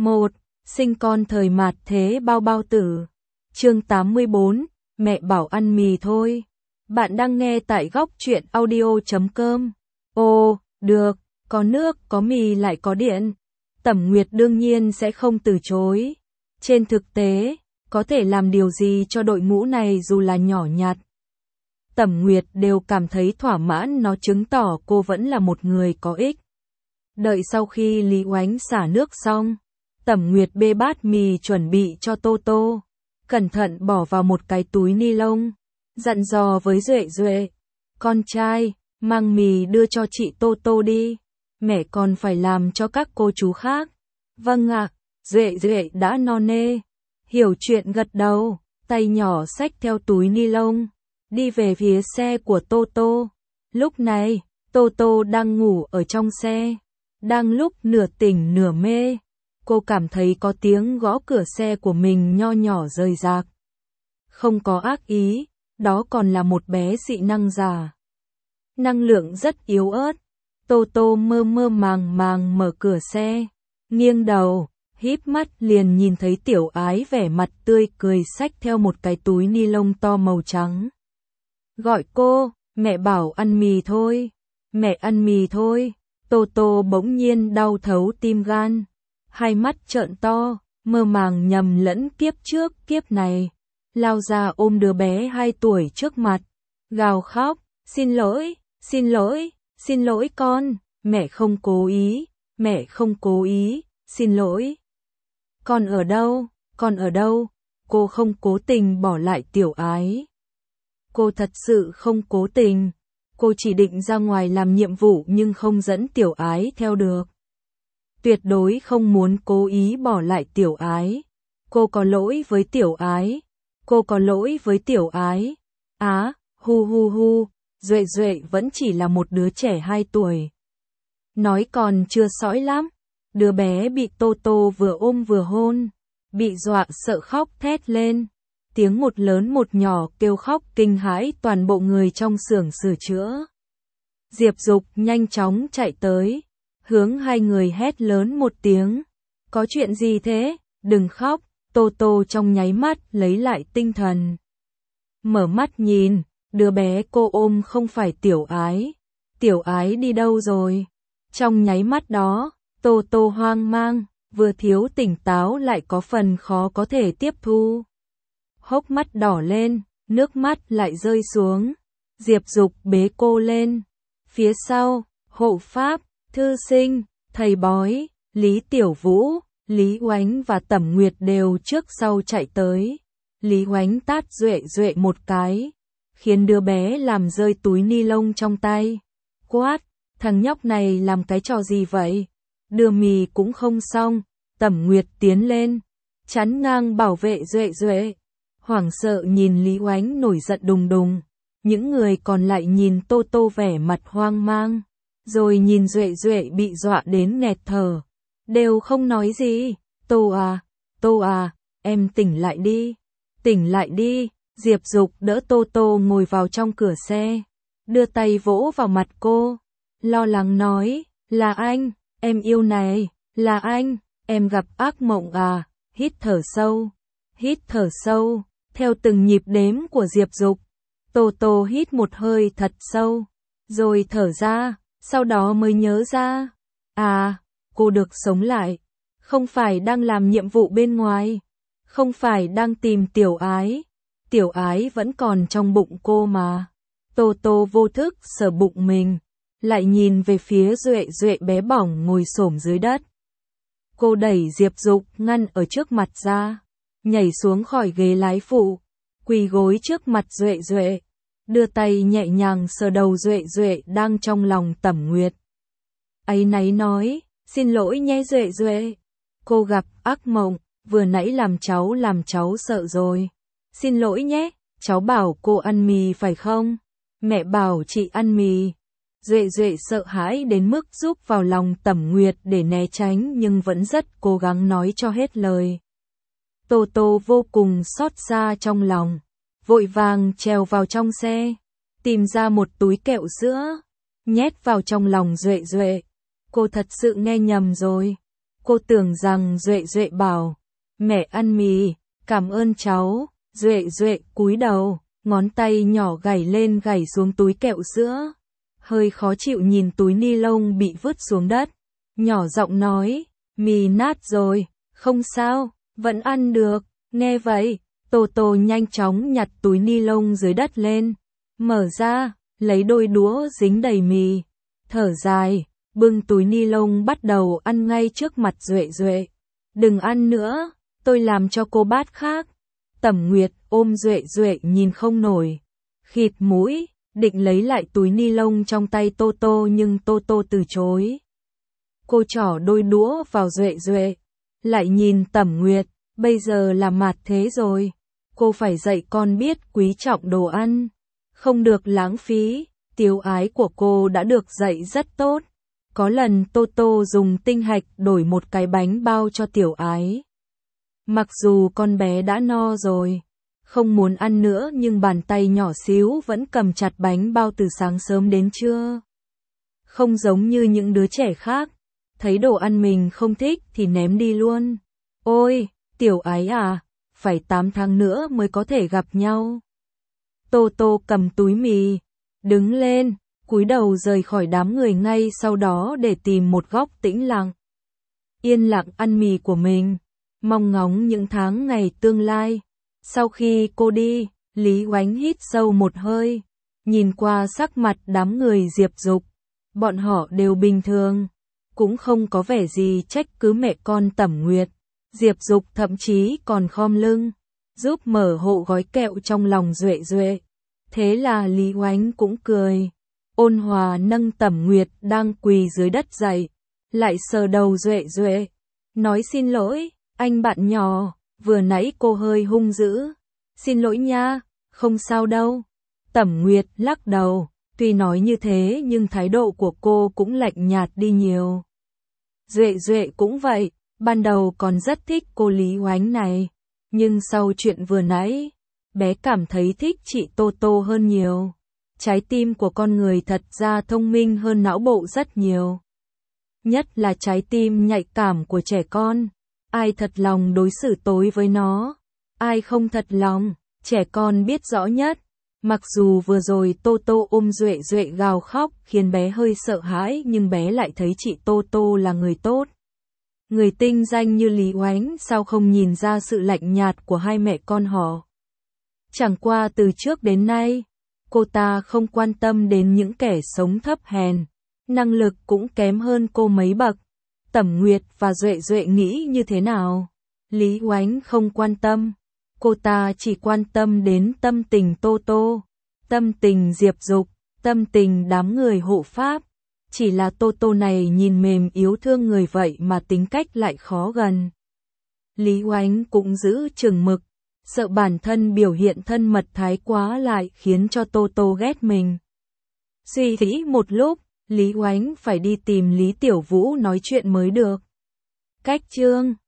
1. Sinh con thời mạt thế bao bao tử. Chương 84, mẹ bảo ăn mì thôi. Bạn đang nghe tại góc truyện audio.com. Ồ, được, có nước, có mì lại có điện. Tẩm Nguyệt đương nhiên sẽ không từ chối. Trên thực tế, có thể làm điều gì cho đội ngũ này dù là nhỏ nhặt. Tẩm Nguyệt đều cảm thấy thỏa mãn, nó chứng tỏ cô vẫn là một người có ích. Đợi sau khi Lý Oánh xả nước xong, Tẩm Nguyệt bê bát mì chuẩn bị cho Tô Tô, cẩn thận bỏ vào một cái túi ni lông, dặn dò với Duệ Duệ, con trai, mang mì đưa cho chị Tô Tô đi, mẹ còn phải làm cho các cô chú khác. Vâng ạ, Duệ Duệ đã no nê, hiểu chuyện gật đầu, tay nhỏ xách theo túi ni lông, đi về phía xe của Tô Tô. Lúc này, Tô Tô đang ngủ ở trong xe, đang lúc nửa tỉnh nửa mê. Cô cảm thấy có tiếng gõ cửa xe của mình nho nhỏ rời rạc. Không có ác ý, đó còn là một bé dị năng giả. Năng lượng rất yếu ớt. Tô Tô mơ mơ màng màng mở cửa xe, nghiêng đầu, híp mắt liền nhìn thấy Tiểu Ái vẻ mặt tươi cười xách theo một cái túi ni lông to màu trắng. Gọi cô, mẹ bảo ăn mì thôi, mẹ ăn mì thôi. Tô Tô bỗng nhiên đau thấu tim gan, hai mắt trợn to, mơ màng nhầm lẫn kiếp trước kiếp này, lao ra ôm đứa bé 2 tuổi trước mặt, gào khóc, xin lỗi, xin lỗi, xin lỗi con, mẹ không cố ý, mẹ không cố ý, xin lỗi. Con ở đâu, con ở đâu? Cô không cố tình bỏ lại Tiểu Ái. Cô thật sự không cố tình. Cô chỉ định ra ngoài làm nhiệm vụ nhưng không dẫn Tiểu Ái theo được. Tuyệt đối không muốn cố ý bỏ lại Tiểu Ái. Cô có lỗi với Tiểu Ái. Cô có lỗi với Tiểu Ái. Hu hu hu, Duệ Duệ vẫn chỉ là một đứa trẻ 2 tuổi. Nói còn chưa sõi lắm. Đứa bé bị Tô Tô vừa ôm vừa hôn, bị dọa sợ khóc thét lên. Tiếng một lớn một nhỏ kêu khóc kinh hãi toàn bộ người trong xưởng sửa chữa. Diệp Dục nhanh chóng chạy tới, hướng hai người hét lớn một tiếng. Có chuyện gì thế? Đừng khóc. Tô Tô trong nháy mắt lấy lại tinh thần. Mở mắt nhìn, đứa bé cô ôm không phải Tiểu Ái. Tiểu Ái đi đâu rồi? Trong nháy mắt đó, Tô Tô hoang mang, vừa thiếu tỉnh táo lại có phần khó có thể tiếp thu. Hốc mắt đỏ lên, nước mắt lại rơi xuống. Diệp Dục bế cô lên. Phía sau, hộ pháp, thư sinh, thầy bói, Lý Tiểu Vũ, Lý Oánh và Tẩm Nguyệt đều trước sau chạy tới. Lý Oánh tát Duệ Duệ một cái, khiến đứa bé làm rơi túi ni lông trong tay. Quát, thằng nhóc này làm cái trò gì vậy? Đưa mì cũng không xong. Tẩm Nguyệt tiến lên, chắn ngang bảo vệ Duệ Duệ. Hoảng sợ nhìn Lý Oánh nổi giận đùng đùng. Những người còn lại nhìn Tô Tô vẻ mặt hoang mang, rồi nhìn Duệ Duệ bị dọa đến nghẹt thở. Đều không nói gì. Tô à, em tỉnh lại đi. Tỉnh lại đi. Diệp Dục đỡ Tô Tô ngồi vào trong cửa xe, đưa tay vỗ vào mặt cô, lo lắng nói, là anh, em yêu này, là anh, em gặp ác mộng à. Hít thở sâu, hít thở sâu. Theo từng nhịp đếm của Diệp Dục, Tô Tô hít một hơi thật sâu, rồi thở ra, sau đó mới nhớ ra. Cô được sống lại, không phải đang làm nhiệm vụ bên ngoài, không phải đang tìm Tiểu Ái. Tiểu Ái vẫn còn trong bụng cô mà. Tô Tô vô thức sờ bụng mình, lại nhìn về phía Duệ Duệ bé bỏng ngồi xổm dưới đất. Cô đẩy Diệp Dục ngăn ở trước mặt ra, nhảy xuống khỏi ghế lái phụ, quỳ gối trước mặt Duệ Duệ, đưa tay nhẹ nhàng sờ đầu Duệ Duệ đang trong lòng Tẩm Nguyệt. Áy náy nói, xin lỗi nhé Duệ Duệ, cô gặp ác mộng, vừa nãy làm cháu sợ rồi. Xin lỗi nhé, cháu bảo cô ăn mì phải không? Mẹ bảo chị ăn mì. Duệ Duệ sợ hãi đến mức rúc vào lòng Tẩm Nguyệt để né tránh nhưng vẫn rất cố gắng nói cho hết lời. Tô Tô vô cùng xót xa trong lòng, vội vàng trèo vào trong xe, tìm ra một túi kẹo sữa, nhét vào trong lòng Duệ Duệ. Cô thật sự nghe nhầm rồi. Cô tưởng rằng Duệ Duệ bảo, mẹ ăn mì, cảm ơn cháu. Duệ Duệ cúi đầu, ngón tay nhỏ gảy lên gảy xuống túi kẹo sữa. Hơi khó chịu nhìn túi ni lông bị vứt xuống đất. Nhỏ giọng nói, mì nát rồi, không sao, vẫn ăn được. Nghe vậy, Tô Tô nhanh chóng nhặt túi ni lông dưới đất lên. Mở ra, lấy đôi đũa dính đầy mì. Thở dài, bưng túi ni lông bắt đầu ăn ngay trước mặt Duệ Duệ. Đừng ăn nữa, tôi làm cho cô bát khác. Tẩm Nguyệt ôm Duệ Duệ nhìn không nổi. Khịt mũi, định lấy lại túi ni lông trong tay Tô Tô nhưng Tô Tô từ chối. Cô trỏ đôi đũa vào Duệ Duệ. Lại nhìn Tẩm Nguyệt, bây giờ là mạt thế rồi. Cô phải dạy con biết quý trọng đồ ăn. Không được lãng phí, tiếu ái của cô đã được dạy rất tốt. Có lần Tô Tô dùng tinh hạch đổi một cái bánh bao cho tiểu ái. Mặc dù con bé đã no rồi, không muốn ăn nữa nhưng bàn tay nhỏ xíu vẫn cầm chặt bánh bao từ sáng sớm đến trưa. Không giống như những đứa trẻ khác, thấy đồ ăn mình không thích thì ném đi luôn. Ôi, tiểu ái à, phải 8 tháng nữa mới có thể gặp nhau. Tô Tô cầm túi mì, đứng lên, cúi đầu rời khỏi đám người ngay sau đó để tìm một góc tĩnh lặng. Yên lặng ăn mì của mình, mong ngóng những tháng ngày tương lai. Sau khi cô đi, Lý Oánh hít sâu một hơi, nhìn qua sắc mặt đám người Diệp Dục, bọn họ đều bình thường, cũng không có vẻ gì trách cứ mẹ con Tẩm Nguyệt. Diệp Dục thậm chí còn khom lưng, giúp mở hộ gói kẹo trong lòng Duệ Duệ. Thế là Lý Oánh cũng cười, ôn hòa nâng Tẩm Nguyệt đang quỳ dưới đất dậy, lại sờ đầu Duệ Duệ, nói xin lỗi, anh bạn nhỏ, vừa nãy cô hơi hung dữ. Xin lỗi nha, không sao đâu. Tẩm Nguyệt lắc đầu, tuy nói như thế nhưng thái độ của cô cũng lạnh nhạt đi nhiều. Duệ Duệ cũng vậy, ban đầu còn rất thích cô Lý Oánh này, nhưng sau chuyện vừa nãy, bé cảm thấy thích chị Tô Tô hơn nhiều. Trái tim của con người thật ra thông minh hơn não bộ rất nhiều. Nhất là trái tim nhạy cảm của trẻ con. Ai thật lòng đối xử tối với nó, ai không thật lòng, trẻ con biết rõ nhất. Mặc dù vừa rồi Tô Tô ôm Duệ Duệ gào khóc khiến bé hơi sợ hãi nhưng bé lại thấy chị Tô Tô là người tốt. Người tinh danh như Lý Oánh sao không nhìn ra sự lạnh nhạt của hai mẹ con họ. Chẳng qua từ trước đến nay, cô ta không quan tâm đến những kẻ sống thấp hèn, năng lực cũng kém hơn cô mấy bậc. Tẩm Nguyệt và Duệ Duệ nghĩ như thế nào? Lý Oánh không quan tâm, cô ta chỉ quan tâm đến tâm tình Tô Tô, tâm tình Diệp Dục, tâm tình đám người hộ pháp. Chỉ là Tô Tô này nhìn mềm yếu thương người vậy mà tính cách lại khó gần. Lý Oánh cũng giữ chừng mực, sợ bản thân biểu hiện thân mật thái quá lại khiến cho Tô Tô ghét mình. Suy nghĩ một lúc, Lý Oánh phải đi tìm Lý Tiểu Vũ nói chuyện mới được. Cách chương